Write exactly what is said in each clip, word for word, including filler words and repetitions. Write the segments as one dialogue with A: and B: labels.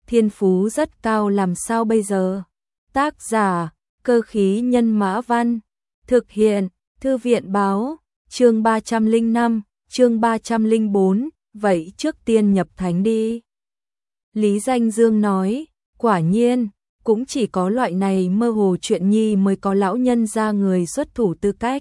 A: thiên phú rất cao làm sao bây giờ? Tác giả, Cơ khí nhân Mã Văn. Thực hiện, Thư viện báo, chương ba trăm lẻ năm, chương ba trăm lẻ bốn, vậy trước tiên nhập thánh đi. Lý Danh Dương nói, quả nhiên, cũng chỉ có loại này mơ hồ chuyện nhi mới có lão nhân ra người xuất thủ tư cách.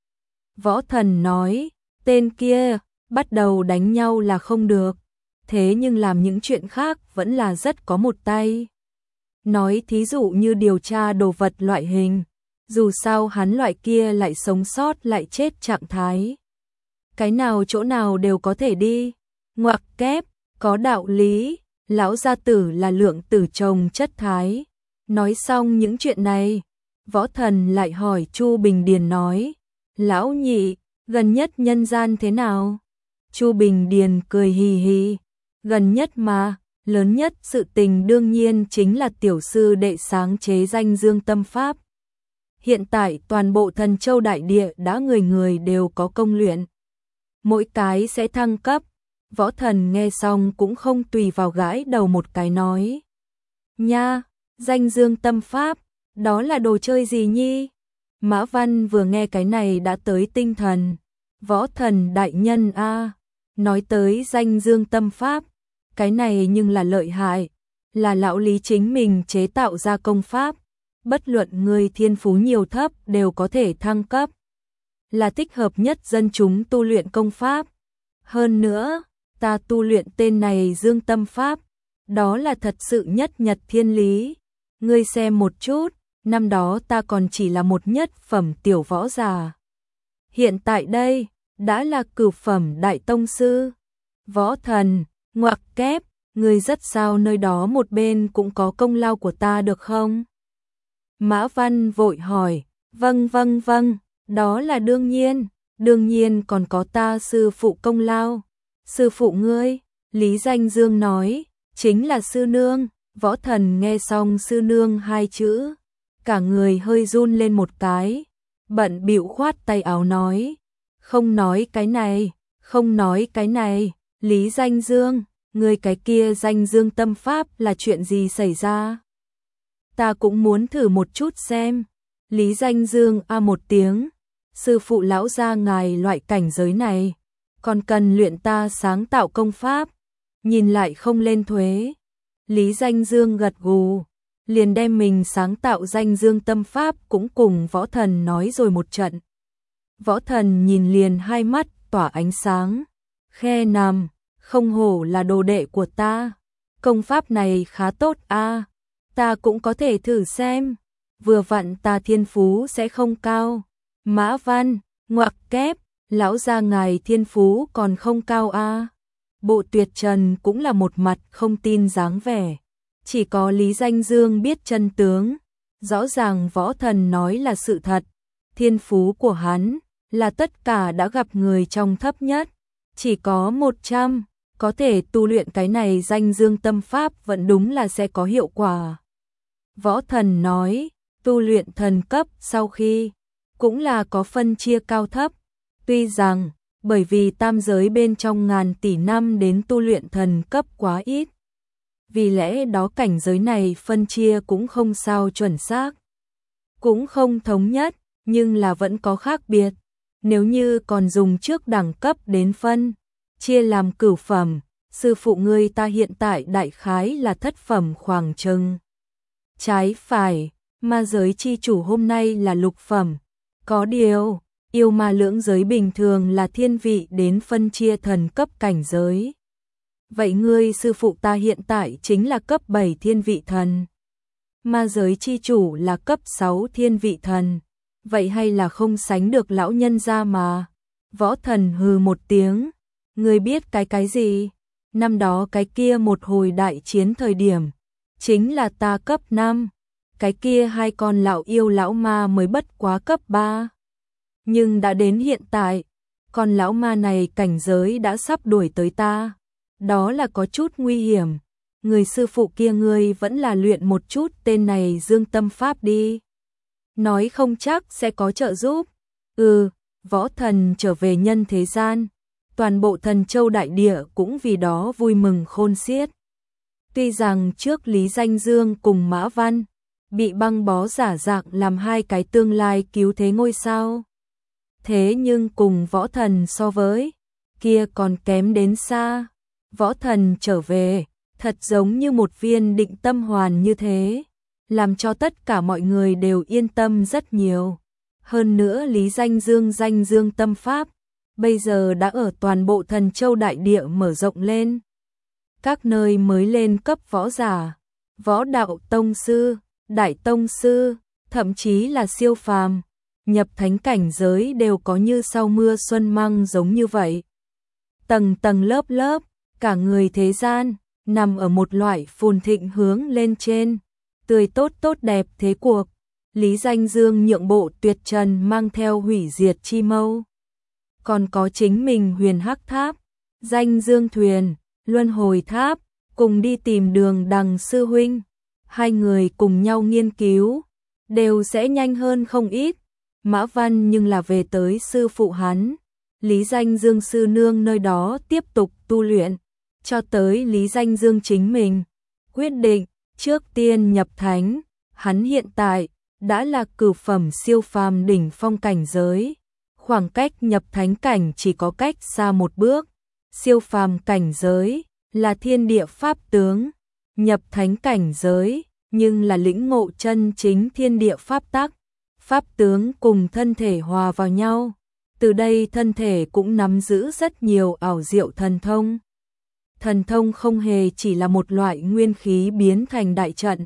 A: Võ Thần nói, tên kia, bắt đầu đánh nhau là không được, thế nhưng làm những chuyện khác vẫn là rất có một tay. Nói thí dụ như điều tra đồ vật loại hình, dù sao hắn loại kia lại sống sót lại chết trạng thái. Cái nào chỗ nào đều có thể đi, ngoặc kép, có đạo lý, lão gia tử là lượng tử trồng chất thái. Nói xong những chuyện này, Võ Thần lại hỏi Chu Bình Điền nói, lão nhị, gần nhất nhân gian thế nào? Chu Bình Điền cười hì hì, gần nhất mà, lớn nhất sự tình đương nhiên chính là tiểu sư đệ sáng chế danh dương tâm pháp. Hiện tại toàn bộ Thần Châu đại địa đã người người đều có công luyện. Mỗi cái sẽ thăng cấp. Võ Thần nghe xong cũng không tùy vào gãi đầu một cái nói. Nha, danh dương tâm pháp, đó là đồ chơi gì nhi? Mã Văn vừa nghe cái này đã tới tinh thần. Võ Thần đại nhân a, nói tới danh dương tâm pháp, cái này nhưng là lợi hại, là lão Lý chính mình chế tạo ra công pháp, bất luận người thiên phú nhiều thấp đều có thể thăng cấp, là thích hợp nhất dân chúng tu luyện công pháp. Hơn nữa, ta tu luyện tên này dương tâm pháp, đó là thật sự nhất nhật thiên lý. Ngươi xem một chút, năm đó ta còn chỉ là một nhất phẩm tiểu võ giả, hiện tại đây đã là cửu phẩm đại tông sư. Võ Thần, ngoặc kép, ngươi rất sao nơi đó một bên cũng có công lao của ta được không? Mã Văn vội hỏi, vâng vâng vâng, đó là đương nhiên, đương nhiên còn có ta sư phụ công lao. Sư phụ ngươi, Lý Danh Dương nói, chính là sư nương. Võ Thần nghe xong sư nương hai chữ, cả người hơi run lên một cái, bận bịu khoát tay áo nói, không nói cái này, không nói cái này. Lý Danh Dương, người cái kia danh dương tâm pháp là chuyện gì xảy ra? Ta cũng muốn thử một chút xem. Lý Danh Dương a một tiếng, sư phụ lão gia ngài loại cảnh giới này, còn cần luyện ta sáng tạo công pháp, nhìn lại không lên thuế. Lý Danh Dương gật gù, liền đem mình sáng tạo danh dương tâm pháp cũng cùng Võ Thần nói rồi một trận. Võ Thần nhìn liền hai mắt tỏa ánh sáng, khe nằm, không hổ là đồ đệ của ta, công pháp này khá tốt a, ta cũng có thể thử xem, vừa vặn ta thiên phú sẽ không cao. Mã Văn, ngoặc kép, lão gia ngài thiên phú còn không cao a. Bộ Tuyệt Trần cũng là một mặt không tin dáng vẻ, chỉ có Lý Danh Dương biết chân tướng, rõ ràng Võ Thần nói là sự thật, thiên phú của hắn là tất cả đã gặp người trong thấp nhất, chỉ có một trăm, có thể tu luyện cái này danh dương tâm pháp vẫn đúng là sẽ có hiệu quả. Võ Thần nói, tu luyện thần cấp sau khi, cũng là có phân chia cao thấp, tuy rằng, bởi vì tam giới bên trong ngàn tỷ năm đến tu luyện thần cấp quá ít, vì lẽ đó cảnh giới này phân chia cũng không sao chuẩn xác, cũng không thống nhất, nhưng là vẫn có khác biệt. Nếu như còn dùng trước đẳng cấp đến phân, chia làm cửu phẩm, sư phụ ngươi ta hiện tại đại khái là thất phẩm khoảng chừng. Trái phải, ma giới chi chủ hôm nay là lục phẩm, có điều, yêu ma lưỡng giới bình thường là thiên vị đến phân chia thần cấp cảnh giới. Vậy ngươi sư phụ ta hiện tại chính là cấp bảy thiên vị thần. Ma giới chi chủ là cấp sáu thiên vị thần. Vậy hay là không sánh được lão nhân ra mà. Võ Thần hừ một tiếng. Ngươi biết cái cái gì? Năm đó cái kia một hồi đại chiến thời điểm, chính là ta cấp năm. Cái kia hai con lão yêu lão ma mới bất quá cấp ba. Nhưng đã đến hiện tại, con lão ma này cảnh giới đã sắp đuổi tới ta. Đó là có chút nguy hiểm. Người sư phụ kia ngươi vẫn là luyện một chút tên này dương tâm pháp đi. Nói không chắc sẽ có trợ giúp. Ừ, Võ Thần trở về nhân thế gian. Toàn bộ Thần Châu đại địa cũng vì đó vui mừng khôn xiết. Tuy rằng trước Lý Danh Dương cùng Mã Văn bị băng bó giả dạng làm hai cái tương lai cứu thế ngôi sao. Thế nhưng cùng võ thần so với, kia còn kém đến xa. Võ thần trở về, thật giống như một viên định tâm hoàn như thế, làm cho tất cả mọi người đều yên tâm rất nhiều. Hơn nữa Lý Danh Dương danh dương tâm pháp, bây giờ đã ở toàn bộ Thần Châu đại địa mở rộng lên. Các nơi mới lên cấp võ giả, võ đạo tông sư, đại tông sư, thậm chí là siêu phàm, nhập thánh cảnh giới đều có như sau mưa xuân măng giống như vậy. Tầng tầng lớp lớp, cả người thế gian, nằm ở một loại phồn thịnh hướng lên trên, tươi tốt tốt đẹp thế cuộc. Lý Danh Dương nhượng bộ tuyệt trần mang theo hủy diệt chi mâu. Còn có chính mình Huyền Hắc Tháp, Danh Dương Thuyền, Luân Hồi Tháp, cùng đi tìm Đường Đằng sư huynh. Hai người cùng nhau nghiên cứu, đều sẽ nhanh hơn không ít. Mã Văn nhưng là về tới sư phụ hắn, Lý Danh Dương sư nương nơi đó tiếp tục tu luyện, cho tới Lý Danh Dương chính mình quyết định trước tiên nhập thánh. Hắn hiện tại đã là cửu phẩm siêu phàm đỉnh phong cảnh giới, khoảng cách nhập thánh cảnh chỉ có cách xa một bước. Siêu phàm cảnh giới là thiên địa pháp tướng, nhập thánh cảnh giới nhưng là lĩnh ngộ chân chính thiên địa pháp tắc. Pháp tướng cùng thân thể hòa vào nhau, từ đây thân thể cũng nắm giữ rất nhiều ảo diệu thần thông. Thần thông không hề chỉ là một loại nguyên khí biến thành đại trận,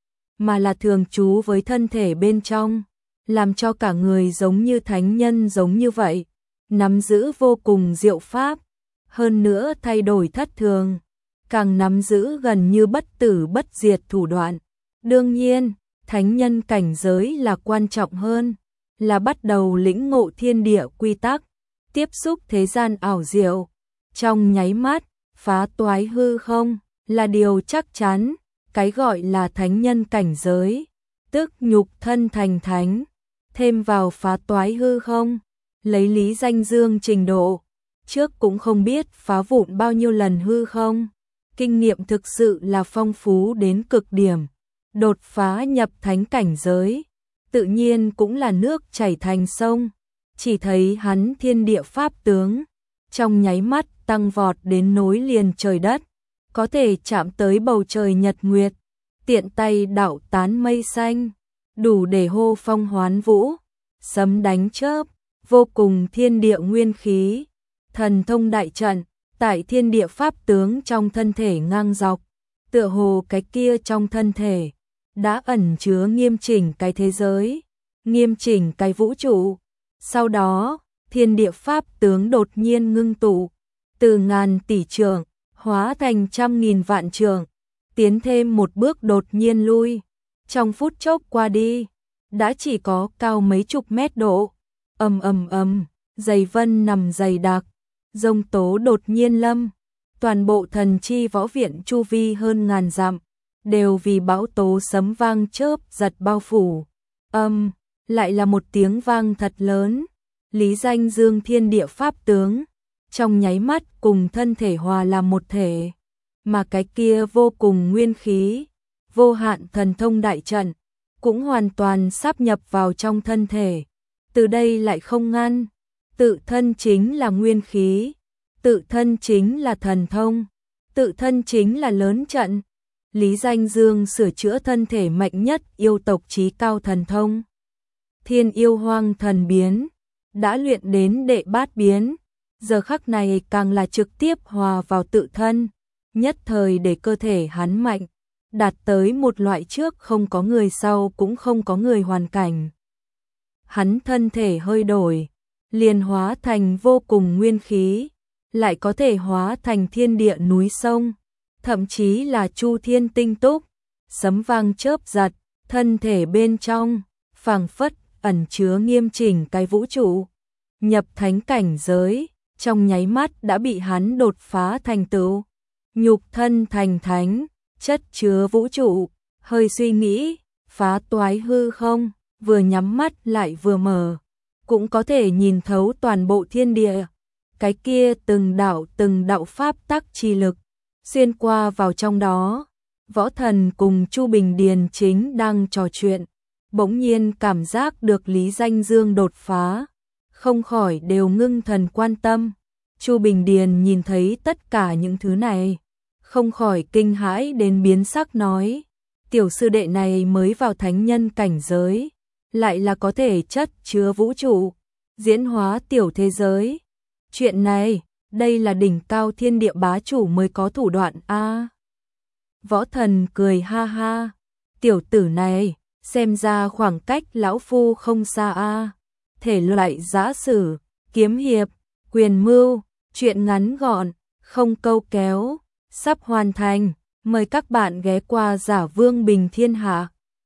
A: mà là thường trú với thân thể bên trong, làm cho cả người giống như thánh nhân giống như vậy, nắm giữ vô cùng diệu pháp, hơn nữa thay đổi thất thường, càng nắm giữ gần như bất tử bất diệt thủ đoạn. Đương nhiên, thánh nhân cảnh giới là quan trọng hơn, là bắt đầu lĩnh ngộ thiên địa quy tắc, tiếp xúc thế gian ảo diệu, trong nháy mắt phá toái hư không là điều chắc chắn. Cái gọi là thánh nhân cảnh giới, tức nhục thân thành thánh, thêm vào phá toái hư không, lấy Lý Danh Dương trình độ, trước cũng không biết phá vụn bao nhiêu lần hư không, kinh nghiệm thực sự là phong phú đến cực điểm. Đột phá nhập thánh cảnh giới, tự nhiên cũng là nước chảy thành sông, chỉ thấy hắn thiên địa pháp tướng, trong nháy mắt tăng vọt đến nối liền trời đất, có thể chạm tới bầu trời nhật nguyệt, tiện tay đảo tán mây xanh, đủ để hô phong hoán vũ, sấm đánh chớp, vô cùng thiên địa nguyên khí, thần thông đại trận, tại thiên địa pháp tướng trong thân thể ngang dọc, tựa hồ cái kia trong thân thể đã ẩn chứa nghiêm chỉnh cái thế giới, nghiêm chỉnh cái vũ trụ. Sau đó, thiên địa pháp tướng đột nhiên ngưng tụ, từ ngàn tỷ trượng hóa thành trăm nghìn vạn trượng, tiến thêm một bước đột nhiên lui, trong phút chốc qua đi, đã chỉ có cao mấy chục mét độ. Ầm ầm ầm, dày vân nằm dày đặc, giông tố đột nhiên lâm, toàn bộ Thần Chi võ viện chu vi hơn ngàn dặm, đều vì bão tố sấm vang chớp giật bao phủ. Âm, lại là một tiếng vang thật lớn, Lý Danh Dương thiên địa pháp tướng, trong nháy mắt cùng thân thể hòa làm một thể, mà cái kia vô cùng nguyên khí, vô hạn thần thông đại trận, cũng hoàn toàn sáp nhập vào trong thân thể. Từ đây lại không ngăn, tự thân chính là nguyên khí, tự thân chính là thần thông, tự thân chính là lớn trận. Lý Danh Dương sửa chữa thân thể mạnh nhất yêu tộc chí cao thần thông. Thiên yêu hoang thần biến, đã luyện đến đệ bát biến, giờ khắc này càng là trực tiếp hòa vào tự thân, nhất thời để cơ thể hắn mạnh, đạt tới một loại trước không có người sau cũng không có người hoàn cảnh. Hắn thân thể hơi đổi, liền hóa thành vô cùng nguyên khí, lại có thể hóa thành thiên địa núi sông, thậm chí là chu thiên tinh túc, sấm vang chớp giật, thân thể bên trong, phảng phất ẩn chứa nghiêm chỉnh cái vũ trụ. Nhập thánh cảnh giới, trong nháy mắt đã bị hắn đột phá thành tựu. Nhục thân thành thánh, chất chứa vũ trụ, hơi suy nghĩ, phá toái hư không, vừa nhắm mắt lại vừa mở, cũng có thể nhìn thấu toàn bộ thiên địa. Cái kia từng đạo từng đạo pháp tắc chi lực, xuyên qua vào trong đó, Võ Thần cùng Chu Bình Điền chính đang trò chuyện, bỗng nhiên cảm giác được Lý Danh Dương đột phá, không khỏi đều ngưng thần quan tâm. Chu Bình Điền nhìn thấy tất cả những thứ này, không khỏi kinh hãi đến biến sắc nói, tiểu sư đệ này mới vào thánh nhân cảnh giới, lại là có thể chất chứa vũ trụ, diễn hóa tiểu thế giới. Chuyện này, đây là đỉnh cao thiên địa bá chủ mới có thủ đoạn a. Võ Thần cười ha ha, tiểu tử này, xem ra khoảng cách lão phu không xa a. Thể loại giã sử, kiếm hiệp, quyền mưu, chuyện ngắn gọn, không câu kéo, sắp hoàn thành, mời các bạn ghé qua Giả Vương Bình Thiên Hạ.